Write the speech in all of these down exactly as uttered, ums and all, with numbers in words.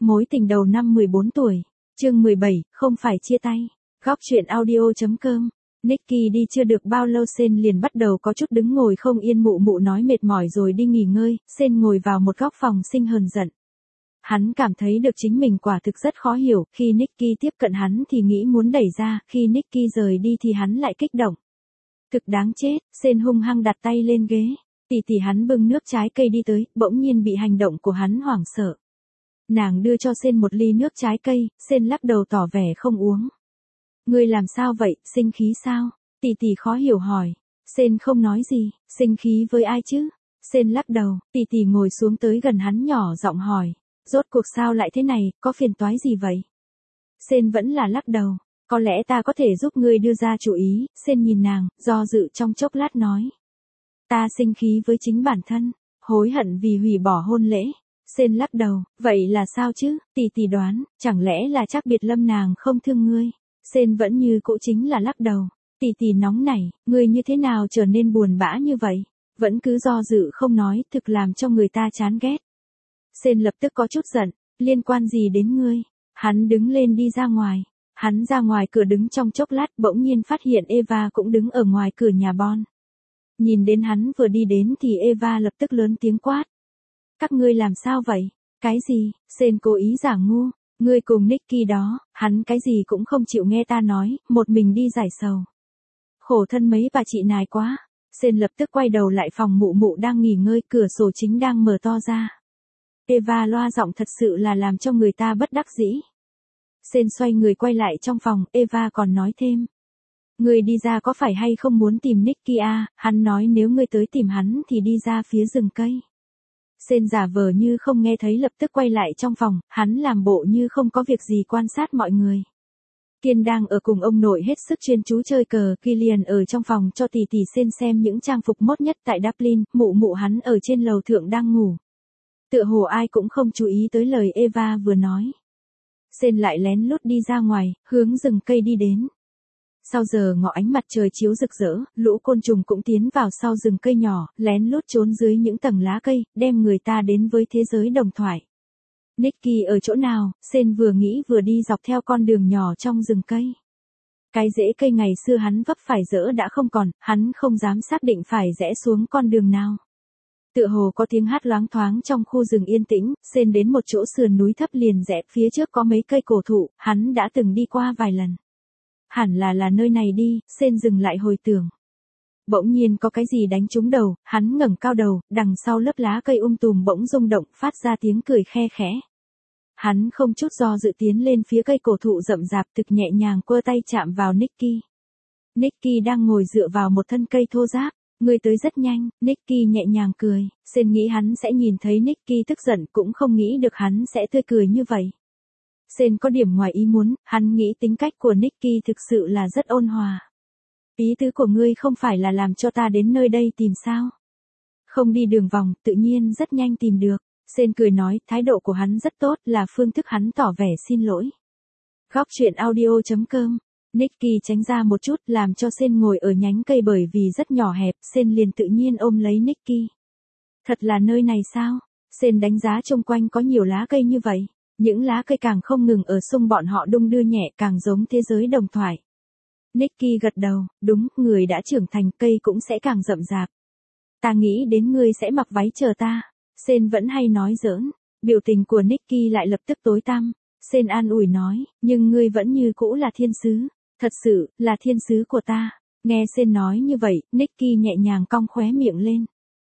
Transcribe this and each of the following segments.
Mối tình đầu năm mười bốn tuổi. Chương mười bảy, không phải chia tay. Góc truyện audio.com. Nicky đi chưa được bao lâu Sen liền bắt đầu có chút đứng ngồi không yên, mụ mụ nói mệt mỏi rồi đi nghỉ ngơi. Sen ngồi vào một góc phòng sinh hờn giận. Hắn cảm thấy được chính mình quả thực rất khó hiểu, khi Nicky tiếp cận hắn thì nghĩ muốn đẩy ra, khi Nicky rời đi thì hắn lại kích động. Thực đáng chết, Sen hung hăng đặt tay lên ghế. Tỷ tỷ hắn bưng nước trái cây đi tới, bỗng nhiên bị hành động của hắn hoảng sợ. Nàng đưa cho Sen một ly nước trái cây, Sen lắc đầu tỏ vẻ không uống. Ngươi làm sao vậy, sinh khí sao? Tỷ tỷ khó hiểu hỏi. Sen không nói gì, sinh khí với ai chứ? Sen lắc đầu, tỷ tỷ ngồi xuống tới gần hắn nhỏ giọng hỏi. Rốt cuộc sao lại thế này, có phiền toái gì vậy? Sen vẫn là lắc đầu. Có lẽ ta có thể giúp ngươi đưa ra chủ ý. Sen nhìn nàng, do dự trong chốc lát nói. Ta sinh khí với chính bản thân, hối hận vì hủy bỏ hôn lễ. Sen lắc đầu, vậy là sao chứ? Tỷ tỷ đoán, chẳng lẽ là chắc biệt lâm nàng không thương ngươi? Sen vẫn như cũ chính là lắc đầu. Tỷ tỷ nóng nảy, ngươi như thế nào trở nên buồn bã như vậy? Vẫn cứ do dự không nói, thực làm cho người ta chán ghét. Sen lập tức có chút giận, liên quan gì đến ngươi? Hắn đứng lên đi ra ngoài. Hắn ra ngoài cửa đứng trong chốc lát, bỗng nhiên phát hiện Eva cũng đứng ở ngoài cửa nhà Bon. Nhìn đến hắn vừa đi đến thì Eva lập tức lớn tiếng quát. Các ngươi làm sao vậy? Cái gì? Sen cố ý giả ngu. Ngươi cùng Nicky đó, hắn cái gì cũng không chịu nghe ta nói, một mình đi giải sầu. Khổ thân mấy bà chị nài quá. Sen lập tức quay đầu lại phòng mụ mụ đang nghỉ ngơi, cửa sổ chính đang mở to ra. Eva loa giọng thật sự là làm cho người ta bất đắc dĩ. Sen xoay người quay lại trong phòng, Eva còn nói thêm. Ngươi đi ra có phải hay không muốn tìm Nicky à? Hắn nói nếu ngươi tới tìm hắn thì đi ra phía rừng cây. Sen giả vờ như không nghe thấy, lập tức quay lại trong phòng, hắn làm bộ như không có việc gì quan sát mọi người. Kiên đang ở cùng ông nội hết sức chuyên chú chơi cờ, Killian ở trong phòng cho tỷ tỷ Sen xem những trang phục mốt nhất tại Dublin, mụ mụ hắn ở trên lầu thượng đang ngủ. Tựa hồ ai cũng không chú ý tới lời Eva vừa nói. Sen lại lén lút đi ra ngoài, hướng rừng cây đi đến. Sau giờ ngọ ánh mặt trời chiếu rực rỡ, lũ côn trùng cũng tiến vào sau rừng cây nhỏ, lén lút trốn dưới những tầng lá cây, đem người ta đến với thế giới đồng thoại. Nicky ở chỗ nào? Sen vừa nghĩ vừa đi dọc theo con đường nhỏ trong rừng cây. Cái rễ cây ngày xưa hắn vấp phải dỡ đã không còn, hắn không dám xác định phải rẽ xuống con đường nào. Tựa hồ có tiếng hát loáng thoáng trong khu rừng yên tĩnh, Sen đến một chỗ sườn núi thấp liền rẽ, phía trước có mấy cây cổ thụ, hắn đã từng đi qua vài lần. Hẳn là là nơi này đi, Sen dừng lại hồi tưởng. Bỗng nhiên có cái gì đánh trúng đầu, hắn ngẩng cao đầu, đằng sau lớp lá cây um tùm bỗng rung động, phát ra tiếng cười khe khẽ. Hắn không chút do dự tiến lên phía cây cổ thụ rậm rạp, thực nhẹ nhàng quơ tay chạm vào Nicky. Nicky đang ngồi dựa vào một thân cây thô ráp. Ngươi tới rất nhanh, Nicky nhẹ nhàng cười. Sen nghĩ hắn sẽ nhìn thấy Nicky tức giận, cũng không nghĩ được hắn sẽ tươi cười như vậy. Sen có điểm ngoài ý muốn, hắn nghĩ tính cách của Nicky thực sự là rất ôn hòa. Ý tứ của ngươi không phải là làm cho ta đến nơi đây tìm sao? Không đi đường vòng, tự nhiên rất nhanh tìm được. Sen cười nói, thái độ của hắn rất tốt, là phương thức hắn tỏ vẻ xin lỗi. Góc truyện audio.com. Nicky tránh ra một chút, làm cho Sen ngồi ở nhánh cây bởi vì rất nhỏ hẹp, Sen liền tự nhiên ôm lấy Nicky. Thật là nơi này sao? Sen đánh giá xung quanh có nhiều lá cây như vậy. Những lá cây càng không ngừng ở xung bọn họ đung đưa nhẹ, càng giống thế giới đồng thoại. Nicky gật đầu, đúng, người đã trưởng thành, cây cũng sẽ càng rậm rạp. Ta nghĩ đến ngươi sẽ mặc váy chờ ta. Sen vẫn hay nói giỡn, biểu tình của Nicky lại lập tức tối tăm. Sen an ủi nói, nhưng ngươi vẫn như cũ là thiên sứ, thật sự, là thiên sứ của ta. Nghe Sen nói như vậy, Nicky nhẹ nhàng cong khóe miệng lên.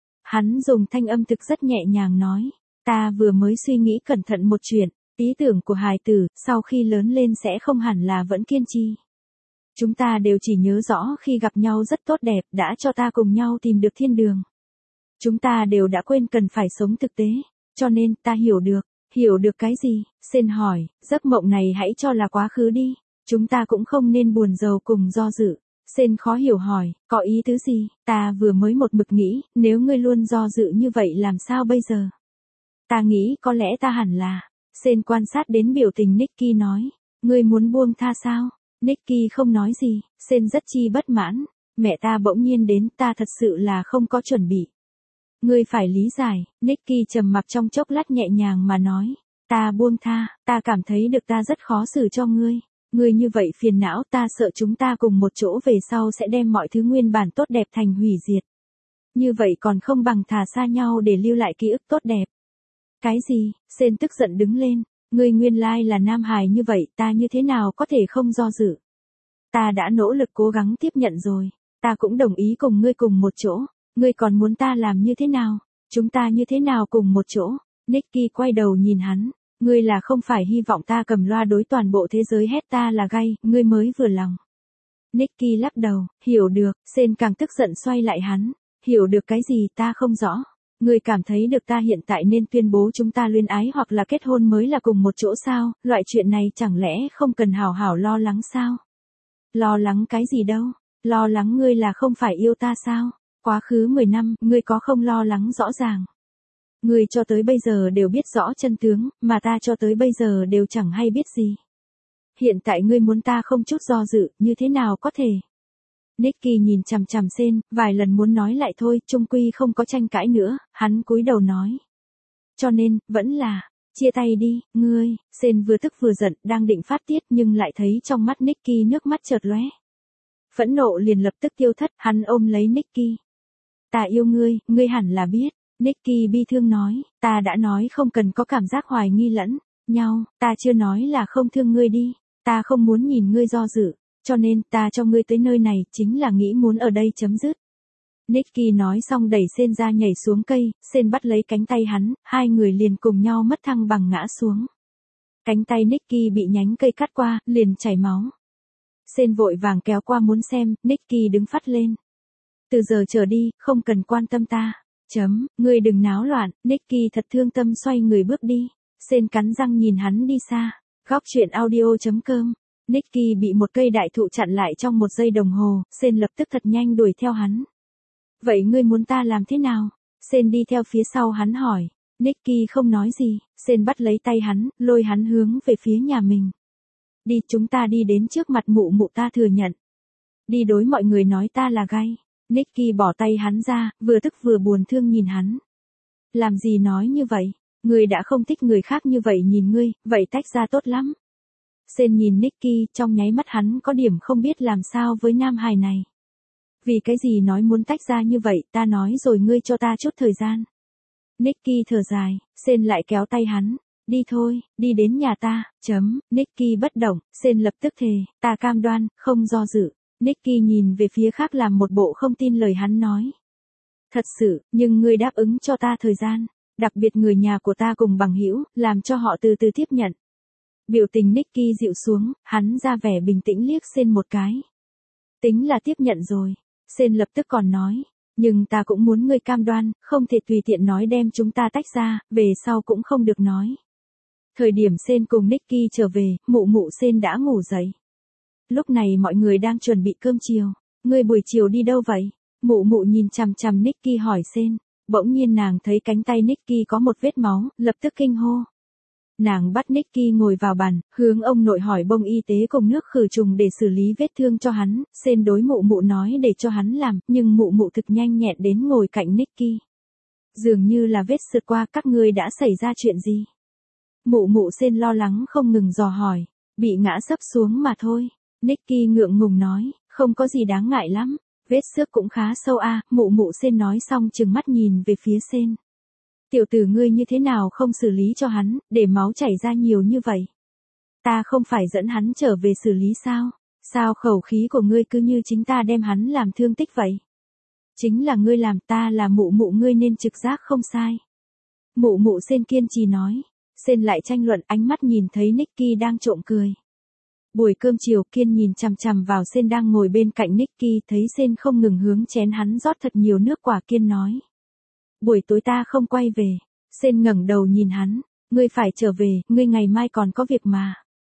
Hắn dùng thanh âm thực rất nhẹ nhàng nói, ta vừa mới suy nghĩ cẩn thận một chuyện, ý tưởng của hài tử, sau khi lớn lên sẽ không hẳn là vẫn kiên trì. Chúng ta đều chỉ nhớ rõ khi gặp nhau rất tốt đẹp, đã cho ta cùng nhau tìm được thiên đường. Chúng ta đều đã quên cần phải sống thực tế, cho nên ta hiểu được. Hiểu được cái gì? Sen hỏi, giấc mộng này hãy cho là quá khứ đi. Chúng ta cũng không nên buồn rầu cùng do dự. Sen khó hiểu hỏi, có ý tứ gì? Ta vừa mới một mực nghĩ, nếu ngươi luôn do dự như vậy làm sao bây giờ? Ta nghĩ có lẽ ta hẳn là. Sen quan sát đến biểu tình Nicky nói, ngươi muốn buông tha sao? Nicky không nói gì, Sen rất chi bất mãn. Mẹ ta bỗng nhiên đến, ta thật sự là không có chuẩn bị. Ngươi phải lý giải, Nicky trầm mặc trong chốc lát nhẹ nhàng mà nói. Ta buông tha, ta cảm thấy được ta rất khó xử cho ngươi. Ngươi như vậy phiền não, ta sợ chúng ta cùng một chỗ về sau sẽ đem mọi thứ nguyên bản tốt đẹp thành hủy diệt. Như vậy còn không bằng thả xa nhau để lưu lại ký ức tốt đẹp. Cái gì? Sên tức giận đứng lên. Ngươi nguyên lai là nam hài như vậy, ta như thế nào có thể không do dự. Ta đã nỗ lực cố gắng tiếp nhận rồi. Ta cũng đồng ý cùng ngươi cùng một chỗ. Ngươi còn muốn ta làm như thế nào? Chúng ta như thế nào cùng một chỗ? Nicky quay đầu nhìn hắn. Ngươi là không phải hy vọng ta cầm loa đối toàn bộ thế giới hét ta là gay, ngươi mới vừa lòng. Nicky lắc đầu, hiểu được, Sên càng tức giận xoay lại hắn. Hiểu được cái gì ta không rõ. Ngươi cảm thấy được ta hiện tại nên tuyên bố chúng ta luyến ái hoặc là kết hôn mới là cùng một chỗ sao, loại chuyện này chẳng lẽ không cần hảo hảo lo lắng sao? Lo lắng cái gì đâu, lo lắng ngươi là không phải yêu ta sao? Quá khứ mười năm, ngươi có không lo lắng rõ ràng. Ngươi cho tới bây giờ đều biết rõ chân tướng, mà ta cho tới bây giờ đều chẳng hay biết gì. Hiện tại ngươi muốn ta không chút do dự, như thế nào có thể? Nicky nhìn chằm chằm Sên, vài lần muốn nói lại thôi, chung quy không có tranh cãi nữa, hắn cúi đầu nói. Cho nên, vẫn là, chia tay đi, ngươi, Sên vừa tức vừa giận, đang định phát tiết nhưng lại thấy trong mắt Nicky nước mắt chợt lóe. Phẫn nộ liền lập tức tiêu thất, hắn ôm lấy Nicky. Ta yêu ngươi, ngươi hẳn là biết. Nicky bi thương nói, ta đã nói không cần có cảm giác hoài nghi lẫn nhau, ta chưa nói là không thương ngươi đi, ta không muốn nhìn ngươi do dự, cho nên ta cho ngươi tới nơi này chính là nghĩ muốn ở đây chấm dứt. Nicky nói xong đẩy Sên ra nhảy xuống cây, Sên bắt lấy cánh tay hắn, hai người liền cùng nhau mất thăng bằng ngã xuống. Cánh tay Nicky bị nhánh cây cắt qua, liền chảy máu. Sên vội vàng kéo qua muốn xem, Nicky đứng phắt lên. Từ giờ trở đi, không cần quan tâm ta. Chấm, ngươi đừng náo loạn, Nicky thật thương tâm xoay người bước đi. Sên cắn răng nhìn hắn đi xa. Góc chuyện audio chấm com. Nicky bị một cây đại thụ chặn lại trong một giây đồng hồ, Sên lập tức thật nhanh đuổi theo hắn. Vậy ngươi muốn ta làm thế nào? Sên đi theo phía sau hắn hỏi. Nicky không nói gì, Sên bắt lấy tay hắn, lôi hắn hướng về phía nhà mình. Đi, chúng ta đi đến trước mặt mụ mụ ta thừa nhận. Đi đối mọi người nói ta là gay. Nicky bỏ tay hắn ra, vừa tức vừa buồn thương nhìn hắn. Làm gì nói như vậy? Ngươi đã không thích người khác như vậy nhìn ngươi, vậy tách ra tốt lắm. Sên nhìn Nicky, trong nháy mắt hắn có điểm không biết làm sao với nam hài này. Vì cái gì nói muốn tách ra như vậy, ta nói rồi ngươi cho ta chút thời gian. Nicky thở dài, Sên lại kéo tay hắn. Đi thôi, đi đến nhà ta, chấm, Nicky bất động, Sên lập tức thề, ta cam đoan, không do dự. Nicky nhìn về phía khác làm một bộ không tin lời hắn nói. Thật sự, nhưng ngươi đáp ứng cho ta thời gian, đặc biệt người nhà của ta cùng bằng hữu, làm cho họ từ từ tiếp nhận. Biểu tình Nicky dịu xuống, hắn ra vẻ bình tĩnh liếc Sên một cái. Tính là tiếp nhận rồi, Sên lập tức còn nói, nhưng ta cũng muốn ngươi cam đoan, không thể tùy tiện nói đem chúng ta tách ra, về sau cũng không được nói. Thời điểm Sên cùng Nicky trở về, mụ mụ Sên đã ngủ dậy. Lúc này mọi người đang chuẩn bị cơm chiều. Ngươi buổi chiều đi đâu vậy? Mụ mụ nhìn chằm chằm Nicky hỏi Sên. Bỗng nhiên nàng thấy cánh tay Nicky có một vết máu, lập tức kinh hô. Nàng bắt Nicky ngồi vào bàn, hướng ông nội hỏi bông y tế cùng nước khử trùng để xử lý vết thương cho hắn. Sên đối mụ mụ nói để cho hắn làm, nhưng mụ mụ thực nhanh nhẹn đến ngồi cạnh Nicky. Dường như là vết sượt qua, các ngươi đã xảy ra chuyện gì? Mụ mụ Sên lo lắng không ngừng dò hỏi. Bị ngã sấp xuống mà thôi. Nicky ngượng ngùng nói, không có gì đáng ngại lắm, vết xước cũng khá sâu a. À, mụ mụ Sên nói xong trừng mắt nhìn về phía Sên. Tiểu tử ngươi như thế nào không xử lý cho hắn, để máu chảy ra nhiều như vậy? Ta không phải dẫn hắn trở về xử lý sao? Sao khẩu khí của ngươi cứ như chính ta đem hắn làm thương tích vậy? Chính là ngươi làm, ta là mụ mụ ngươi nên trực giác không sai. Mụ mụ Sên kiên trì nói. Sên lại tranh luận, ánh mắt nhìn thấy Nicky đang trộm cười. Buổi cơm chiều, Kiên nhìn chằm chằm vào Sên đang ngồi bên cạnh Nicky, thấy Sên không ngừng hướng chén hắn rót thật nhiều nước quả, Kiên nói. Buổi tối ta không quay về. Sên ngẩng đầu nhìn hắn, ngươi phải trở về, ngươi ngày mai còn có việc mà.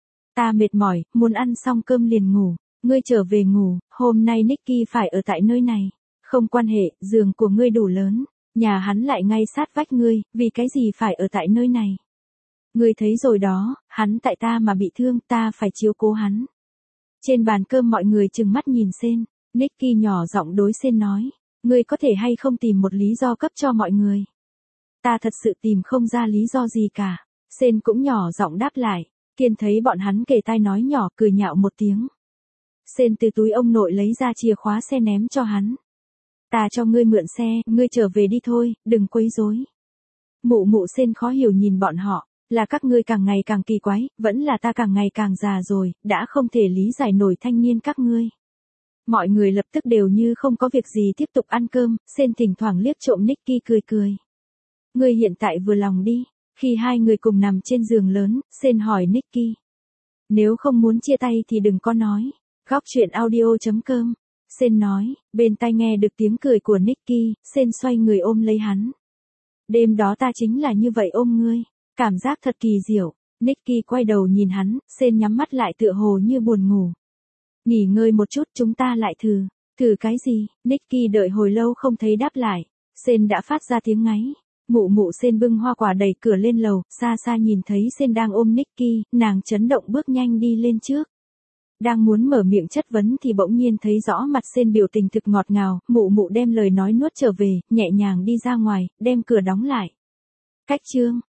Ta mệt mỏi, muốn ăn xong cơm liền ngủ, ngươi trở về ngủ, hôm nay Nicky phải ở tại nơi này. Không quan hệ, giường của ngươi đủ lớn, nhà hắn lại ngay sát vách ngươi, vì cái gì phải ở tại nơi này? Ngươi thấy rồi đó, hắn tại ta mà bị thương, ta phải chiếu cố hắn. Trên bàn cơm mọi người trừng mắt nhìn Sên, Nicky nhỏ giọng đối Sên nói, ngươi có thể hay không tìm một lý do cấp cho mọi người? Ta thật sự tìm không ra lý do gì cả. Sen cũng nhỏ giọng đáp lại. Kiên thấy bọn hắn kề tai nói nhỏ, cười nhạo một tiếng. Sen từ túi ông nội lấy ra chìa khóa xe ném cho hắn. Ta cho ngươi mượn xe, ngươi trở về đi thôi, đừng quấy rối. Mụ mụ Sen khó hiểu nhìn bọn họ, là các ngươi càng ngày càng kỳ quái, vẫn là ta càng ngày càng già rồi, đã không thể lý giải nổi thanh niên các ngươi. Mọi người lập tức đều như không có việc gì tiếp tục ăn cơm, Sen thỉnh thoảng liếc trộm Nicky cười cười. Ngươi hiện tại vừa lòng đi. Khi hai người cùng nằm trên giường lớn, Sen hỏi Nicky. Nếu không muốn chia tay thì đừng có nói. Góc chuyện audio chấm com. Sen nói, bên tai nghe được tiếng cười của Nicky, Sen xoay người ôm lấy hắn. Đêm đó ta chính là như vậy ôm ngươi, cảm giác thật kỳ diệu. Nicky quay đầu nhìn hắn, Sen nhắm mắt lại tựa hồ như buồn ngủ. Nghỉ ngơi một chút chúng ta lại thử. Thử cái gì? Nicky đợi hồi lâu không thấy đáp lại. Sen đã phát ra tiếng ngáy. Mụ mụ Sen bưng hoa quả đẩy cửa lên lầu, xa xa nhìn thấy Sen đang ôm Nicky, nàng chấn động bước nhanh đi lên trước. Đang muốn mở miệng chất vấn thì bỗng nhiên thấy rõ mặt Sen biểu tình thực ngọt ngào, mụ mụ đem lời nói nuốt trở về, nhẹ nhàng đi ra ngoài, đem cửa đóng lại. Cách chương